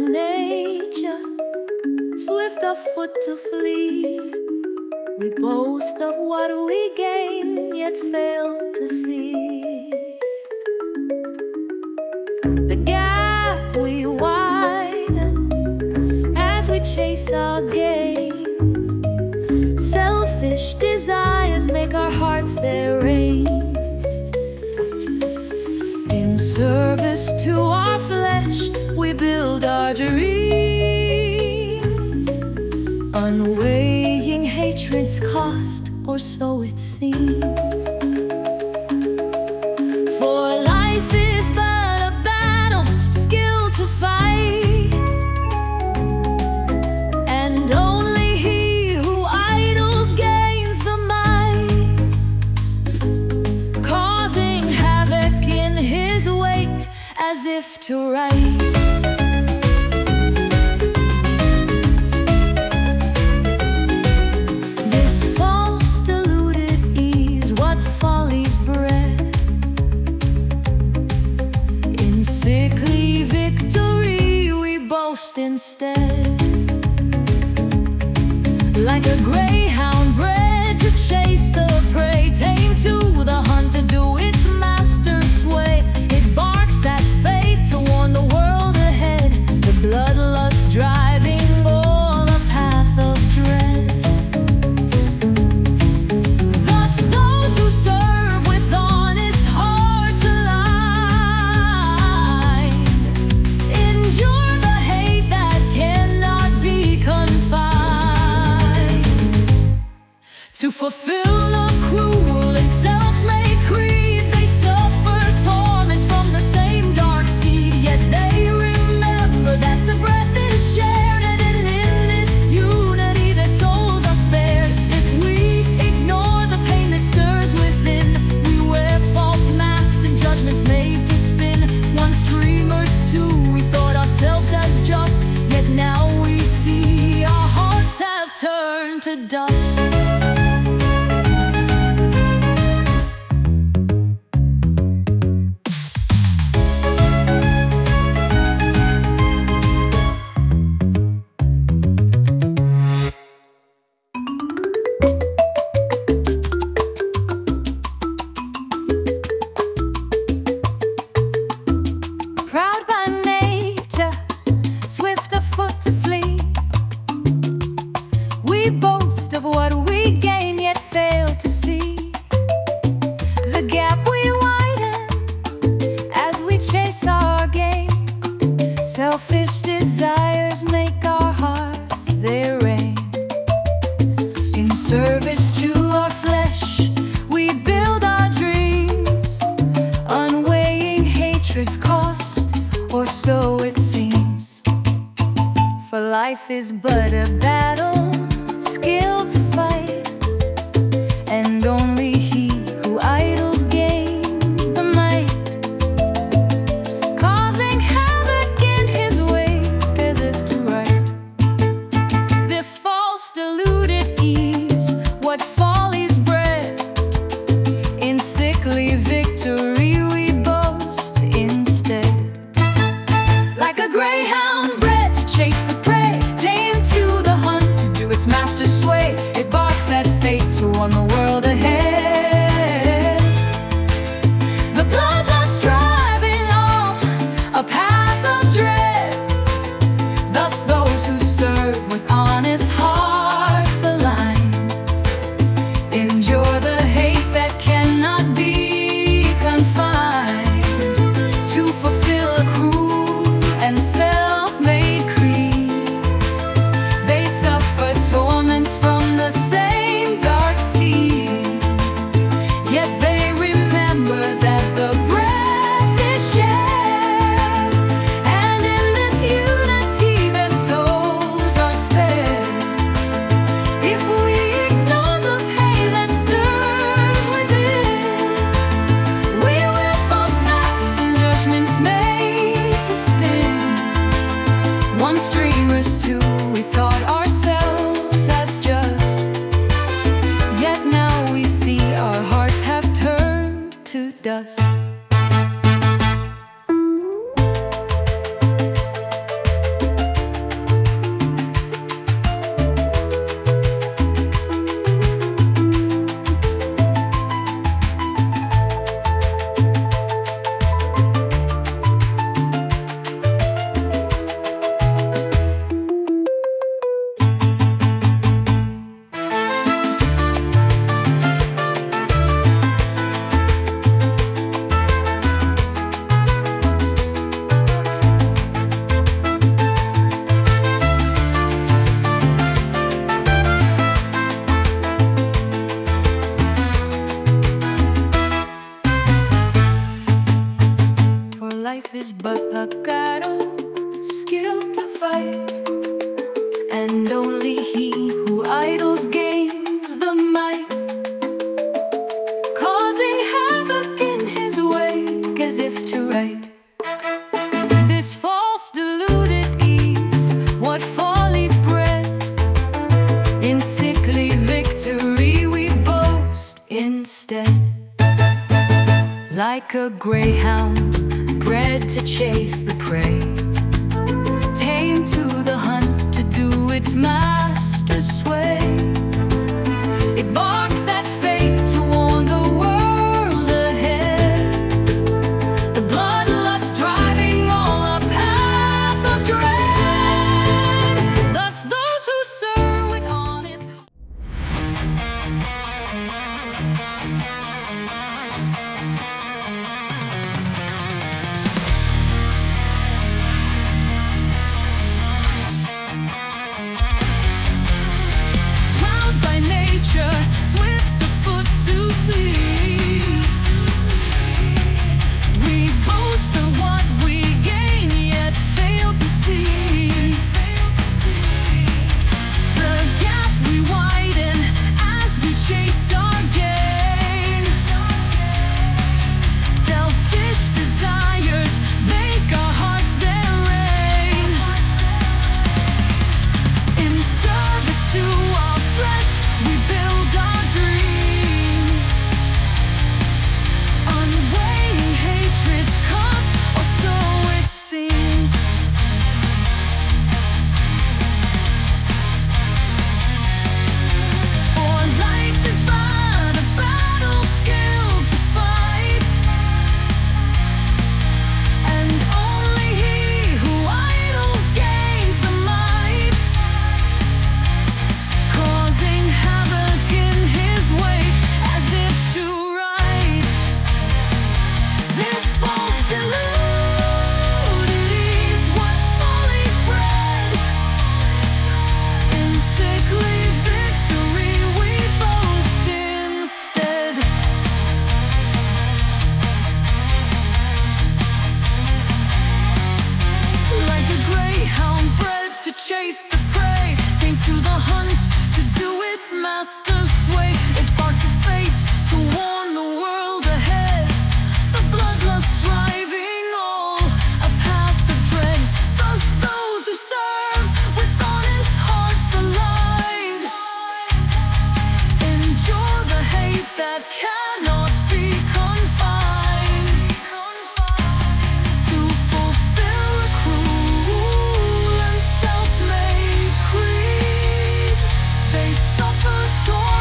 nature, swift of foot to flee. We boast of what we gain, yet fail to see the gap we widen as we chase our gain. Selfish desires make our hearts their reign. In service to our flesh, we build our dreams, unweighing hatred's cost, or so it seems. For life is but a battle, skill to fight, and only he who idles gains the might, causing havoc in his wake as if to right. Sickly victory we boast instead. Like a greyhound bred to chase the prey, tame to the hunt to do its master's sway. It barks at fate to warn the world ahead, the bloodlust driving all a path of dread. Thus those who serve with honest hearts alive endure the hate that cannot be confined. To fulfill a cruel and self-made creed, they suffer torments from the same dark seed. Yet they remember that the breath is shared, and in this unity their souls are spared. If we ignore the pain that stirs within, we wear false masks and judgments made to spin. Once dreamers too, we thought ourselves as just, yet now we see our hearts have turned to dust. Proud by nature, swift of foot to flee, we boast of what we gain, yet fail to see the gap we widen as we chase our gain. Selfish desires make our hearts their reign. In service to our flesh, we build our dreams, unweighing hatred's cost, or so it seems. For life is but a battle, skill to fight, and only he who idles gains the might, causing havoc in his wake as if to right. This false deluded ease, what folly's bred, in sickly victory we boast instead. Like a greyhound bred to chase the prey, tame to the hunt life is but a battle, skill to fight, and only he who idles gains the might, causing havoc in his wake as if to right. This false deluded ease, what follies bred, in sickly victory we boast instead. Like a greyhound bred to chase the prey, tamed to the hunt to do its master's sway, it barks at fate to warn the world ahead, the bloodlust driving all a path of dread. Thus those who serve with honest swift of foot to flee, we boast of what we gain, yet fail to see the gap we widen as we chase our gain. Selfish desires make our hearts their reign. In service to our flesh we build our dreams, unweighing hatred's cost, or so it seems. For life is but a battle, skill to fight, and only he who idles gains the might, causing havoc in his wake as if to right. This false deluded ease, what follies bred, in sickly victory we boast instead. Like a greyhound bred to chase the prey, tamed to the hunt to do its master's sway, it barks at fate to warn the world ahead, the bloodlust driving all a path of dread. Thus those who serve with honest hearts aligned endure the hate that cannot be confined. To fulfill a cruel and self-made creed, they suffer torment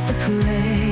the parade.